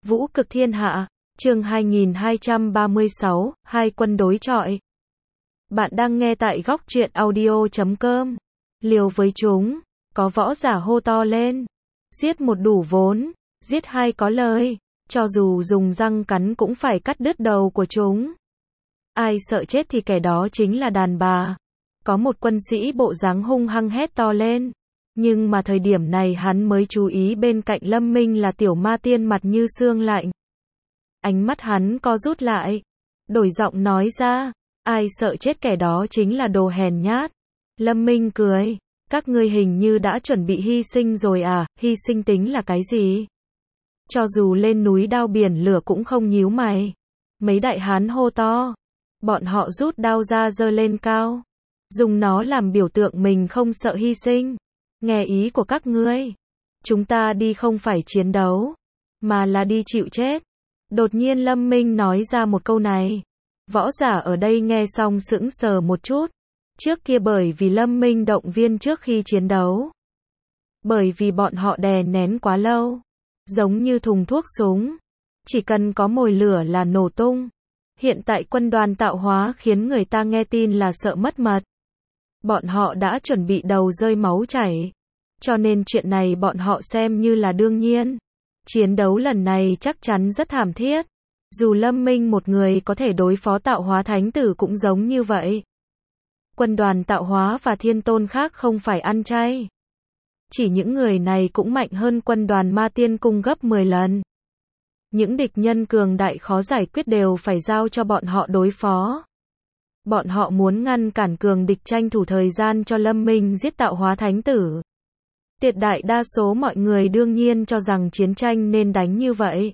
Vũ cực thiên hạ, chương 2236, hai quân đối chọi. Bạn đang nghe tại góc truyện audio.com. Liều với chúng, có võ giả hô to lên. Giết một đủ vốn, giết hai có lời, cho dù dùng răng cắn cũng phải cắt đứt đầu của chúng. Ai sợ chết thì kẻ đó chính là đàn bà. Có một quân sĩ bộ dáng hung hăng hét to lên. Nhưng mà thời điểm này hắn mới chú ý bên cạnh Lâm Minh là tiểu ma tiên mặt như xương lạnh. Ánh mắt hắn co rút lại. Đổi giọng nói ra. Ai sợ chết kẻ đó chính là đồ hèn nhát. Lâm Minh cười. Các ngươi hình như đã chuẩn bị hy sinh rồi à, hy sinh tính là cái gì? Cho dù lên núi đao biển lửa cũng không nhíu mày. Mấy đại hán hô to. Bọn họ rút đao ra giơ lên cao. Dùng nó làm biểu tượng mình không sợ hy sinh. Nghe ý của các ngươi. Chúng ta đi không phải chiến đấu, mà là đi chịu chết. Đột nhiên Lâm Minh nói ra một câu này. Võ giả ở đây nghe xong sững sờ một chút. Trước kia bởi vì Lâm Minh động viên trước khi chiến đấu. Bởi vì bọn họ đè nén quá lâu. Giống như thùng thuốc súng. Chỉ cần có mồi lửa là nổ tung. Hiện tại quân đoàn tạo hóa khiến người ta nghe tin là sợ mất mật. Bọn họ đã chuẩn bị đầu rơi máu chảy. Cho nên chuyện này bọn họ xem như là đương nhiên. Chiến đấu lần này chắc chắn rất thảm thiết. Dù Lâm Minh một người có thể đối phó tạo hóa thánh tử cũng giống như vậy. Quân đoàn tạo hóa và thiên tôn khác không phải ăn chay. Chỉ những người này cũng mạnh hơn quân đoàn ma tiên cung gấp 10 lần. Những địch nhân cường đại khó giải quyết đều phải giao cho bọn họ đối phó. Bọn họ muốn ngăn cản cường địch tranh thủ thời gian cho Lâm Minh giết tạo hóa thánh tử. Tuyệt đại đa số mọi người đương nhiên cho rằng chiến tranh nên đánh như vậy.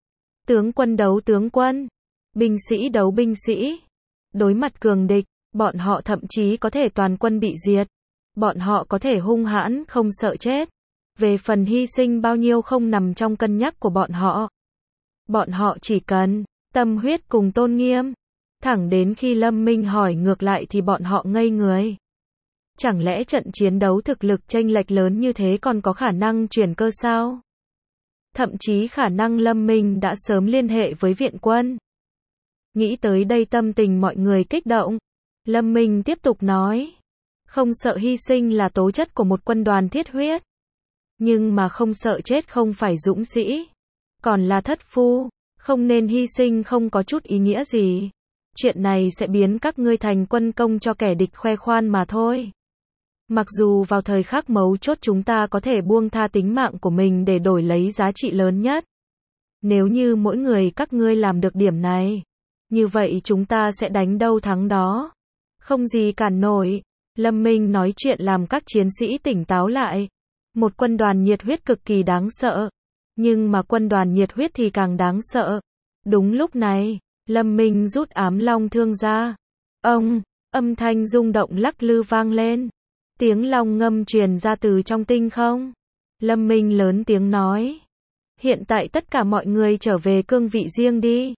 Tướng quân đấu tướng quân, binh sĩ đấu binh sĩ. Đối mặt cường địch, bọn họ thậm chí có thể toàn quân bị diệt. Bọn họ có thể hung hãn không sợ chết. Về phần hy sinh bao nhiêu không nằm trong cân nhắc của bọn họ. Bọn họ chỉ cần tâm huyết cùng tôn nghiêm. Thẳng đến khi Lâm Minh hỏi ngược lại thì bọn họ ngây người. Chẳng lẽ trận chiến đấu thực lực chênh lệch lớn như thế còn có khả năng chuyển cơ sao? Thậm chí khả năng Lâm Minh đã sớm liên hệ với viện quân. Nghĩ tới đây tâm tình mọi người kích động. Lâm Minh tiếp tục nói. Không sợ hy sinh là tố chất của một quân đoàn thiết huyết. Nhưng mà không sợ chết không phải dũng sĩ. Còn là thất phu. Không nên hy sinh không có chút ý nghĩa gì. Chuyện này sẽ biến các ngươi thành quân công cho kẻ địch khoe khoan mà thôi. Mặc dù vào thời khắc mấu chốt chúng ta có thể buông tha tính mạng của mình để đổi lấy giá trị lớn nhất. Nếu như mỗi người các ngươi làm được điểm này, như vậy chúng ta sẽ đánh đâu thắng đó. Không gì cản nổi. Lâm Minh nói chuyện làm các chiến sĩ tỉnh táo lại. Một quân đoàn nhiệt huyết cực kỳ đáng sợ. Nhưng mà quân đoàn nhiệt huyết thì càng đáng sợ. Đúng lúc này, Lâm Minh rút ám long thương ra. Ông, âm thanh rung động lắc lư vang lên. Tiếng long ngâm truyền ra từ trong tinh không. Lâm Minh lớn tiếng nói. Hiện tại tất cả mọi người trở về cương vị riêng đi.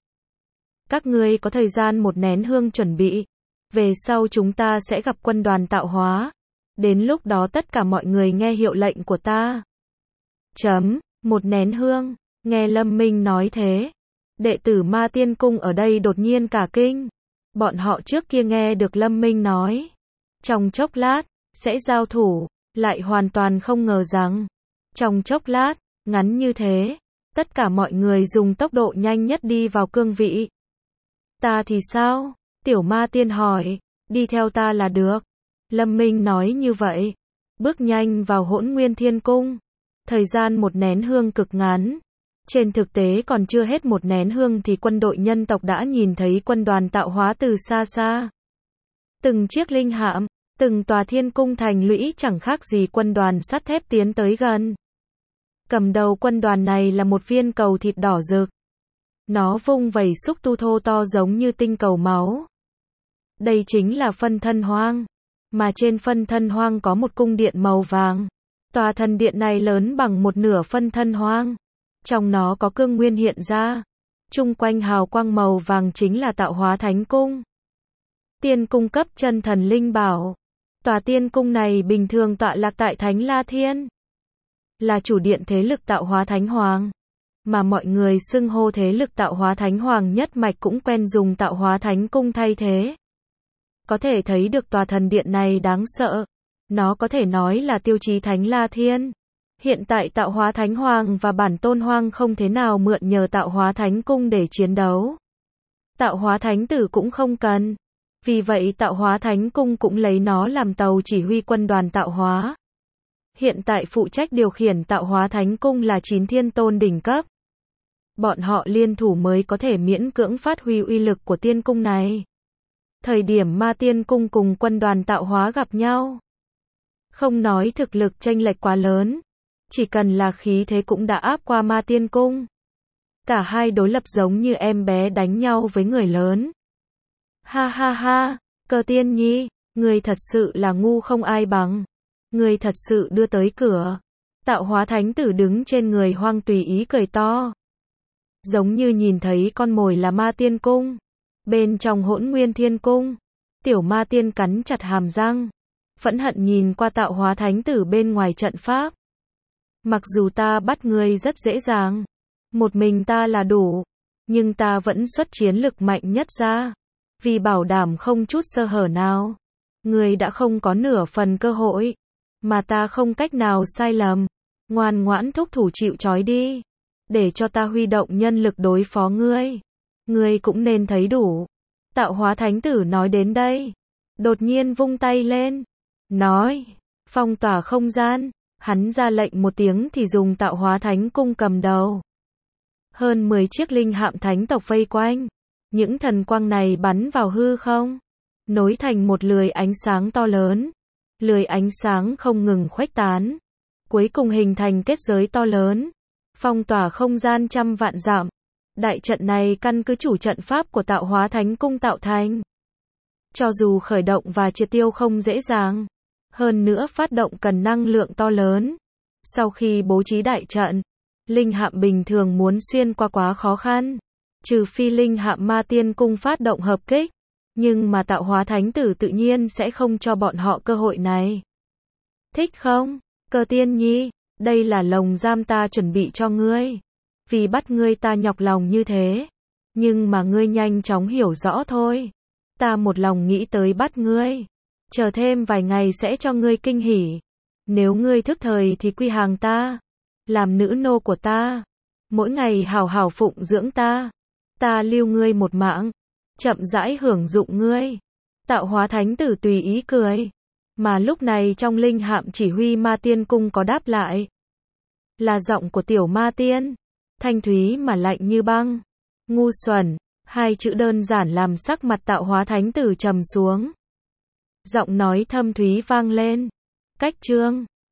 Các ngươi có thời gian một nén hương chuẩn bị. Về sau chúng ta sẽ gặp quân đoàn tạo hóa. Đến lúc đó tất cả mọi người nghe hiệu lệnh của ta. Một nén hương. Nghe Lâm Minh nói thế. Đệ tử ma tiên cung ở đây đột nhiên cả kinh. Bọn họ trước kia nghe được Lâm Minh nói. Trong chốc lát, sẽ giao thủ. Lại hoàn toàn không ngờ rằng. Trong chốc lát, ngắn như thế. Tất cả mọi người dùng tốc độ nhanh nhất đi vào cương vị. Ta thì sao? Tiểu ma tiên hỏi. Đi theo ta là được. Lâm Minh nói như vậy. Bước nhanh vào Hỗn Nguyên Thiên Cung. Thời gian một nén hương cực ngắn. Trên thực tế còn chưa hết một nén hương thì quân đội nhân tộc đã nhìn thấy quân đoàn tạo hóa từ xa xa. Từng chiếc linh hạm, từng tòa thiên cung thành lũy chẳng khác gì quân đoàn sắt thép tiến tới gần. Cầm đầu quân đoàn này là một viên cầu thịt đỏ rực. Nó vung vẩy xúc tu thô to giống như tinh cầu máu. Đây chính là phân thân hoang. Mà trên phân thân hoang có một cung điện màu vàng. Tòa thần điện này lớn bằng một nửa phân thân hoang. Trong nó có cương nguyên hiện ra. Chung quanh hào quang màu vàng chính là tạo hóa thánh cung. Tiên cung cấp chân thần linh bảo. Tòa tiên cung này bình thường tọa lạc tại Thánh La Thiên. Là chủ điện thế lực tạo hóa thánh hoàng. mà mọi người xưng hô thế lực tạo hóa thánh hoàng nhất mạch cũng quen dùng tạo hóa thánh cung thay thế. Có thể thấy được tòa thần điện này đáng sợ. Nó có thể nói là tiêu chí Thánh La Thiên. Hiện tại tạo hóa thánh hoàng và bản tôn hoang không thế nào mượn nhờ tạo hóa thánh cung để chiến đấu. Tạo hóa thánh tử cũng không cần. Vì vậy tạo hóa thánh cung cũng lấy nó làm tàu chỉ huy quân đoàn tạo hóa. Hiện tại phụ trách điều khiển tạo hóa thánh cung là 9 thiên tôn đỉnh cấp. Bọn họ liên thủ mới có thể miễn cưỡng phát huy uy lực của tiên cung này. Thời điểm ma tiên cung cùng quân đoàn tạo hóa gặp nhau. Không nói thực lực chênh lệch quá lớn. Chỉ cần là khí thế cũng đã áp qua ma tiên cung. Cả hai đối lập giống như em bé đánh nhau với người lớn. Ha ha ha, Cơ Tiên Nhi, người thật sự là ngu không ai bằng. Người thật sự đưa tới cửa. Tạo hóa thánh tử đứng trên người hoang tùy ý cười to. Giống như nhìn thấy con mồi là ma tiên cung. Bên trong Hỗn Nguyên Thiên Cung, tiểu ma tiên cắn chặt hàm răng. Phẫn hận nhìn qua tạo hóa thánh tử bên ngoài trận pháp. Mặc dù ta bắt ngươi rất dễ dàng. Một mình ta là đủ. Nhưng ta vẫn xuất chiến lực mạnh nhất ra. Vì bảo đảm không chút sơ hở nào. Ngươi đã không có nửa phần cơ hội. Mà ta không cách nào sai lầm. Ngoan ngoãn thúc thủ chịu trói đi. Để cho ta huy động nhân lực đối phó ngươi. Ngươi cũng nên thấy đủ. Tạo hóa thánh tử nói đến đây. Đột nhiên vung tay lên. Nói. Phong tỏa không gian. Hắn ra lệnh một tiếng thì dùng tạo hóa thánh cung cầm đầu. Hơn 10 chiếc linh hạm thánh tộc vây quanh. Những thần quang này bắn vào hư không. Nối thành một lưới ánh sáng to lớn. Lưới ánh sáng không ngừng khuếch tán. Cuối cùng hình thành kết giới to lớn. Phong tỏa không gian trăm vạn dặm. Đại trận này căn cứ chủ trận pháp của tạo hóa thánh cung tạo thành. Cho dù khởi động và triệt tiêu không dễ dàng. Hơn nữa phát động cần năng lượng to lớn. Sau khi bố trí đại trận, linh hạm bình thường muốn xuyên qua quá khó khăn. Trừ phi linh hạm ma tiên cung phát động hợp kích. Nhưng mà tạo hóa thánh tử tự nhiên sẽ không cho bọn họ cơ hội này. Thích không? Cơ Tiên Nhi, đây là lồng giam ta chuẩn bị cho ngươi. Vì bắt ngươi ta nhọc lòng như thế. Nhưng mà ngươi nhanh chóng hiểu rõ thôi. Ta một lòng nghĩ tới bắt ngươi. Chờ thêm vài ngày sẽ cho ngươi kinh hỉ. Nếu ngươi thức thời thì quy hàng ta. Làm nữ nô của ta. Mỗi ngày hảo hảo phụng dưỡng ta. Ta lưu ngươi một mạng. Chậm rãi hưởng dụng ngươi. Tạo hóa thánh tử tùy ý cười. Mà lúc này trong linh hạm chỉ huy ma tiên cung có đáp lại. Là giọng của tiểu ma tiên. Thanh thúy mà lạnh như băng. Ngu xuẩn. Hai chữ đơn giản làm sắc mặt tạo hóa thánh tử trầm xuống. Giọng nói thâm thúy vang lên. Cách chương.